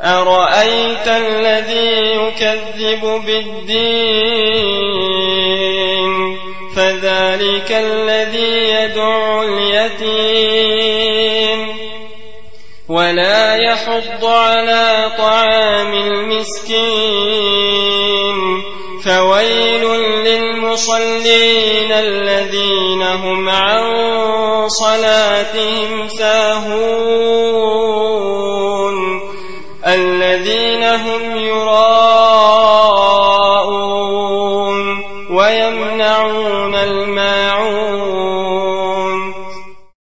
أرأيت الذي يكذب بالدين فذلك الذي يدع اليتيم ولا يحض على طعام المسكين فويل للمصلين الذين هم عن صلاتهم ساهون الذين هم يراءون